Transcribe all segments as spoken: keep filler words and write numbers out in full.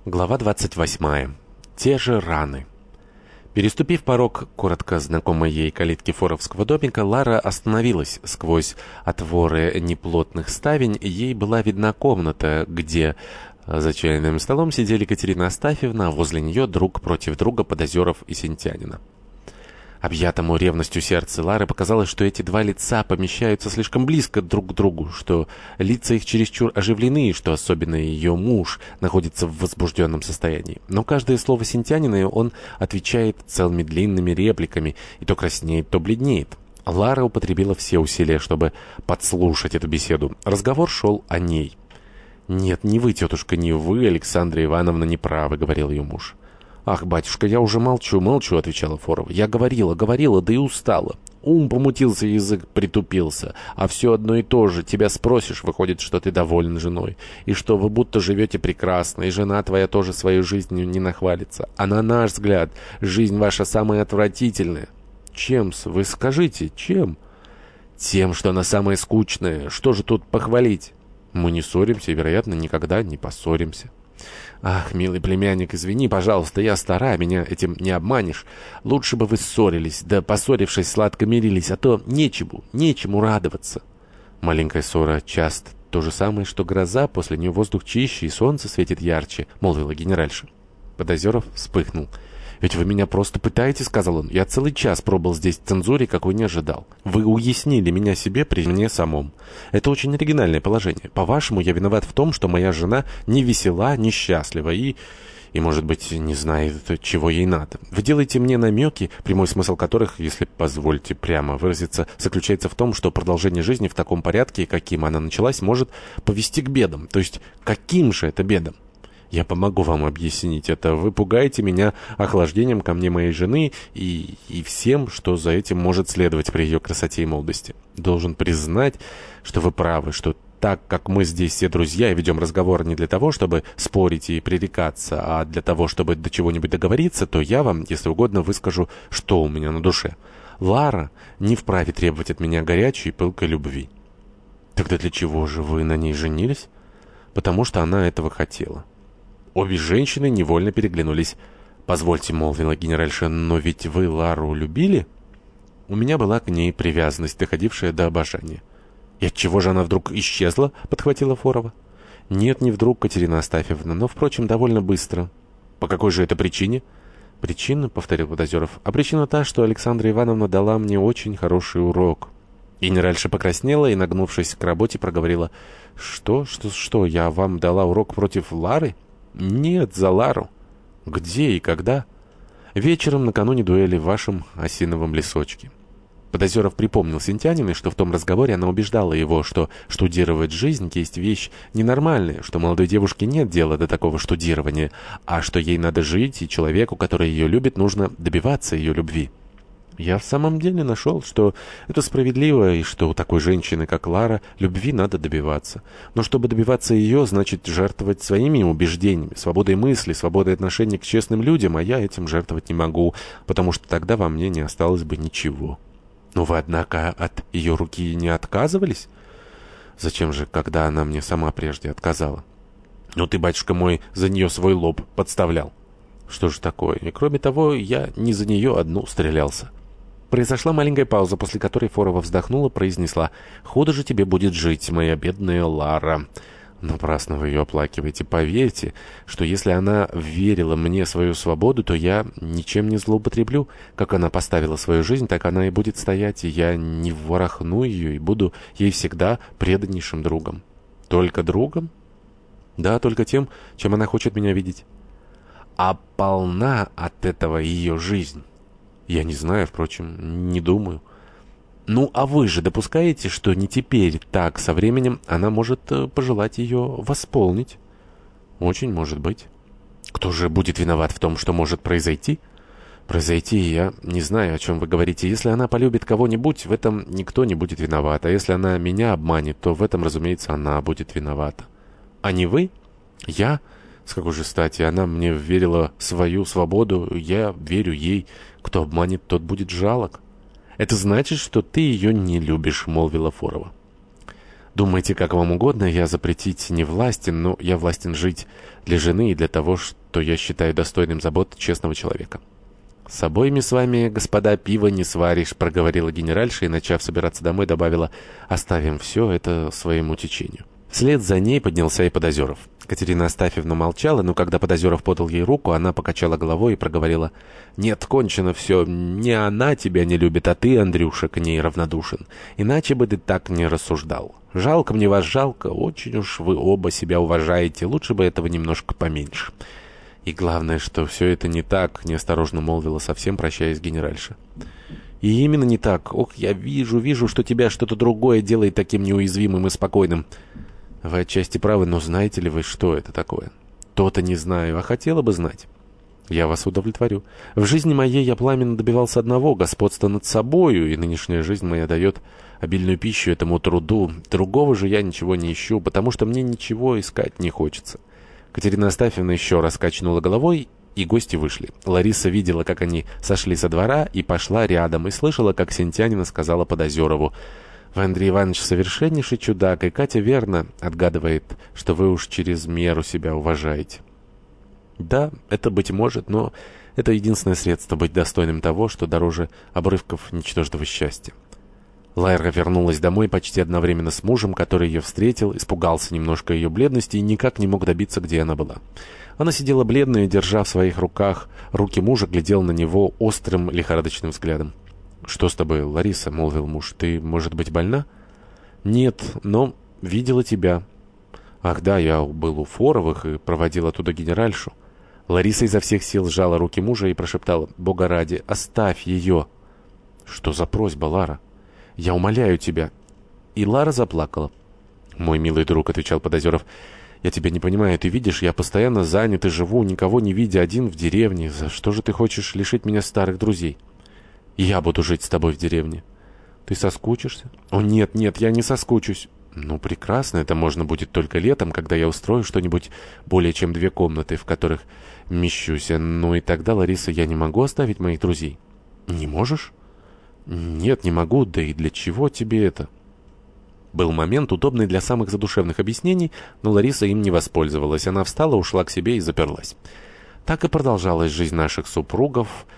Глава двадцать восьмая. Те же раны. Переступив порог коротко знакомой ей калитки форовского домика, Лара остановилась. Сквозь отворы неплотных ставень ей была видна комната, где за чайным столом сидели Катерина Астафьевна, а возле нее друг против друга Подозеров и Сентянина. Объятому ревностью сердца Лары показалось, что эти два лица помещаются слишком близко друг к другу, что лица их чересчур оживлены, что особенно ее муж находится в возбужденном состоянии. Но каждое слово Сентянина он отвечает целыми длинными репликами, и то краснеет, то бледнеет. Лара употребила все усилия, чтобы подслушать эту беседу. Разговор шел о ней. «Нет, не вы, тетушка, не вы, Александра Ивановна, не правы», — говорил ее муж. «Ах, батюшка, я уже молчу, молчу», — отвечала Форова. «Я говорила, говорила, да и устала. Ум помутился, язык притупился. А все одно и то же. Тебя спросишь, выходит, что ты доволен женой. И что вы будто живете прекрасно, и жена твоя тоже своей жизнью не нахвалится. А на наш взгляд, жизнь ваша самая отвратительная». «Чем-с? Вы скажите, чем?» «Тем, что она самая скучная. Что же тут похвалить? Мы не ссоримся и, вероятно, никогда не поссоримся». «Ах, милый племянник, извини, пожалуйста, я стара, меня этим не обманешь. Лучше бы вы ссорились, да, поссорившись, сладко мирились, а то нечему, нечему радоваться». «Маленькая ссора часто то же самое, что гроза, после нее воздух чище и солнце светит ярче», — молвила генеральша. Подозеров вспыхнул. «Ведь вы меня просто пытаете», — сказал он. «Я целый час пробыл здесь в цензуре, какой не ожидал. Вы уяснили меня себе при мне самом. Это очень оригинальное положение. По-вашему, я виноват в том, что моя жена не весела, несчастлива и... и, может быть, не знает, чего ей надо. Вы делаете мне намеки, прямой смысл которых, если позвольте прямо выразиться, заключается в том, что продолжение жизни в таком порядке, каким она началась, может повести к бедам. То есть, каким же это бедам? Я помогу вам объяснить это. Вы пугаете меня охлаждением ко мне моей жены и, и всем, что за этим может следовать при ее красоте и молодости. Должен признать, что вы правы, что так как мы здесь все друзья и ведем разговор не для того, чтобы спорить и пререкаться, а для того, чтобы до чего-нибудь договориться, то я вам, если угодно, выскажу, что у меня на душе. Лара не вправе требовать от меня горячей и пылкой любви». «Тогда для чего же вы на ней женились?» «Потому что она этого хотела». Обе женщины невольно переглянулись. «Позвольте», — молвила генеральша, — «но ведь вы Лару любили?» «У меня была к ней привязанность, доходившая до обожания». «И отчего же она вдруг исчезла?» — подхватила Форова. «Нет, не вдруг, Катерина Астафьевна, но, впрочем, довольно быстро». «По какой же это причине?» «Причина», — повторил Подозеров, — «а причина та, что Александра Ивановна дала мне очень хороший урок». Генеральша покраснела и, нагнувшись к работе, проговорила: «Что, что, что, я вам дала урок против Лары?» «Нет, за Лару». «Где и когда?» «Вечером накануне дуэли в вашем осиновом лесочке». Подозеров припомнил Сентянину, что в том разговоре она убеждала его, что штудировать жизнь есть вещь ненормальная, что молодой девушке нет дела до такого штудирования, а что ей надо жить, и человеку, который ее любит, нужно добиваться ее любви. Я в самом деле нашел, что это справедливо, и что у такой женщины, как Лара, любви надо добиваться. Но чтобы добиваться ее, значит жертвовать своими убеждениями, свободой мысли, свободой отношения к честным людям, а я этим жертвовать не могу, потому что тогда во мне не осталось бы ничего. Но вы, однако, от ее руки не отказывались? Зачем же, когда она мне сама прежде отказала? Ну ты, батюшка мой, за нее свой лоб подставлял. Что же такое? И кроме того, я не за нее одну стрелялся. Произошла маленькая пауза, после которой Форова вздохнула, произнесла: «Худо же тебе будет жить, моя бедная Лара». «Напрасно вы ее оплакиваете. Поверьте, что если она верила мне свою свободу, то я ничем не злоупотреблю. Как она поставила свою жизнь, так она и будет стоять, и я не ворохну ее и буду ей всегда преданнейшим другом». «Только другом?» «Да, только тем, чем она хочет меня видеть». «А полна от этого ее жизнь?» «Я не знаю, впрочем, не думаю». «Ну, а вы же допускаете, что не теперь, так, со временем она может пожелать ее восполнить?» «Очень может быть». «Кто же будет виноват в том, что может произойти?» «Произойти, я не знаю, о чем вы говорите. Если она полюбит кого-нибудь, в этом никто не будет виноват. А если она меня обманет, то в этом, разумеется, она будет виновата». «А не вы?» «Я? С какой же стати? Она мне верила свою свободу, я верю ей. Кто обманет, тот будет жалок». «Это значит, что ты ее не любишь», — молвила Форова. Думайте, как вам угодно, я запретить не властен, но я властен жить для жены и для того, что я считаю достойным забот честного человека». «С обоими с вами, господа, пиво не сваришь», — проговорила генеральша и, начав собираться домой, добавила: «Оставим все это своему течению». Вслед за ней поднялся и Подозеров. Катерина Астафьевна молчала, но когда Подозеров подал ей руку, она покачала головой и проговорила: «Нет, кончено все. Не она тебя не любит, а ты, Андрюша, к ней равнодушен. Иначе бы ты так не рассуждал. Жалко мне вас, жалко. Очень уж вы оба себя уважаете. Лучше бы этого немножко поменьше». «И главное, что все это не так», — неосторожно молвила, совсем прощаясь генеральша. «И именно не так. Ох, я вижу, вижу, что тебя что-то другое делает таким неуязвимым и спокойным». «Вы отчасти правы, но знаете ли вы, что это такое?» «То-то не знаю, а хотела бы знать». «Я вас удовлетворю. В жизни моей я пламенно добивался одного — господства над собою, и нынешняя жизнь моя дает обильную пищу этому труду. Другого же я ничего не ищу, потому что мне ничего искать не хочется». Катерина Астафьевна еще раз качнула головой, и гости вышли. Лариса видела, как они сошли со двора, и пошла рядом, и слышала, как Сентянина сказала Подозерову: «Вы, Андрей Иванович, совершеннейший чудак, и Катя верно отгадывает, что вы уж через меру себя уважаете». «Да, это быть может, но это единственное средство быть достойным того, что дороже обрывков ничтожного счастья». Лайра вернулась домой почти одновременно с мужем, который ее встретил, испугался немножко ее бледности и никак не мог добиться, где она была. Она сидела бледная, держа в своих руках руки мужа, глядел на него острым, лихорадочным взглядом. «Что с тобой, Лариса?» — молвил муж. «Ты, может быть, больна?» «Нет, но видела тебя». «Ах да, я был у Форовых и проводил оттуда генеральшу». Лариса изо всех сил сжала руки мужа и прошептала: «Бога ради, оставь ее». «Что за просьба, Лара? Я умоляю тебя». И Лара заплакала. «Мой милый друг», — отвечал Подозеров, — «я тебя не понимаю. Ты видишь, я постоянно занят и живу, никого не видя, один в деревне. За что же ты хочешь лишить меня старых друзей?» «Я буду жить с тобой в деревне». «Ты соскучишься?» «О, нет, нет, я не соскучусь». «Ну, прекрасно, это можно будет только летом, когда я устрою что-нибудь более чем две комнаты, в которых мещусь. Ну и тогда, Лариса, я не могу оставить моих друзей». «Не можешь?» «Нет, не могу, да и для чего тебе это?» Был момент, удобный для самых задушевных объяснений, но Лариса им не воспользовалась. Она встала, ушла к себе и заперлась. Так и продолжалась жизнь наших супругов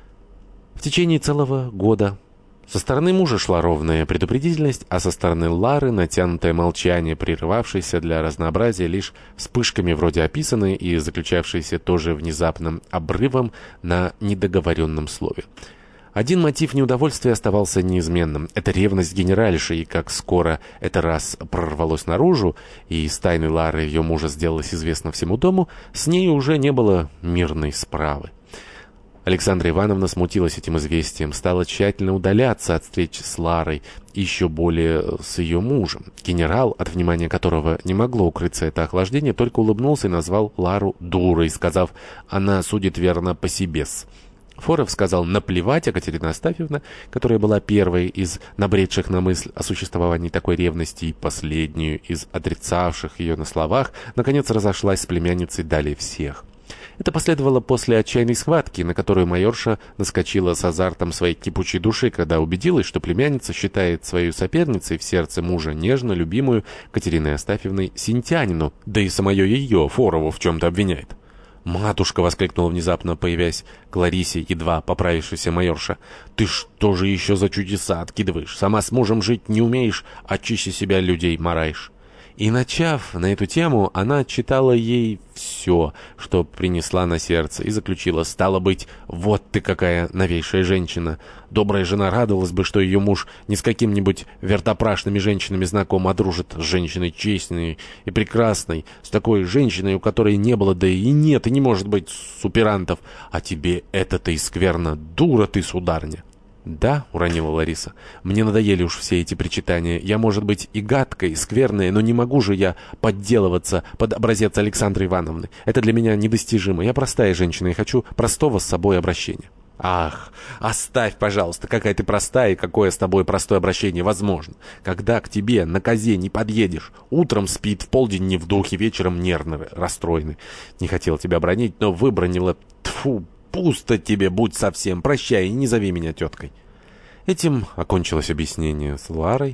в течение целого года. Со стороны мужа шла ровная предупредительность, а со стороны Лары натянутое молчание, прерывавшееся для разнообразия лишь вспышками вроде описанной и заключавшееся тоже внезапным обрывом на недоговоренном слове. Один мотив неудовольствия оставался неизменным. Это ревность генеральши, и как скоро это раз прорвалось наружу, и из тайны Лары ее мужа сделалось известно всему дому, с ней уже не было мирной справы. Александра Ивановна смутилась этим известием, стала тщательно удаляться от встреч с Ларой, еще более с ее мужем. Генерал, от внимания которого не могло укрыться это охлаждение, только улыбнулся и назвал Лару дурой, сказав: «Она судит верно по себе-с». Форов сказал наплевать, а Катерина Астафьевна, которая была первой из набредших на мысль о существовании такой ревности и последнюю из отрицавших ее на словах, наконец разошлась с племянницей далее всех. Это последовало после отчаянной схватки, на которую майорша наскочила с азартом своей кипучей души, когда убедилась, что племянница считает свою соперницей в сердце мужа нежно любимую Катериной Астафьевной Сентянину, да и самое ее Форову в чем-то обвиняет. «Матушка!» — воскликнула внезапно, появясь к Ларисе, едва поправившейся майорша. «Ты что же еще за чудеса откидываешь? Сама с мужем жить не умеешь, а чище себя людей мараешь». И, начав на эту тему, она читала ей все, что принесла на сердце, и заключила: «Стало быть, вот ты какая новейшая женщина. Добрая жена радовалась бы, что ее муж не с какими-нибудь вертопрашными женщинами знаком, а дружит с женщиной честной и прекрасной, с такой женщиной, у которой не было, да и нет, и не может быть суперантов. А тебе это-то и скверно. Дура ты, сударня». «Да», — уронила Лариса, — «мне надоели уж все эти причитания. Я, может быть, и гадкая, и скверная, но не могу же я подделываться под образец Александры Ивановны. Это для меня недостижимо. Я простая женщина и хочу простого с собой обращения». «Ах, оставь, пожалуйста, какая ты простая и какое с тобой простое обращение возможно. Когда к тебе на козе не подъедешь, утром спит, в полдень не в духе, вечером нервно расстроенный. Не хотел тебя бронить, но выбронила. Тьфу! Пусто тебе, будь совсем, прощай и не зови меня теткой». Этим окончилось объяснение с Ларой.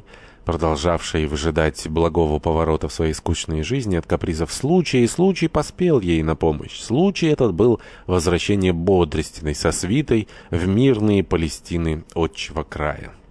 продолжавшей выжидать благого поворота в своей скучной жизни от капризов случая, и случай поспел ей на помощь. Случай этот был возвращение Бодрестиной со свитой в мирные Палестины отчего края.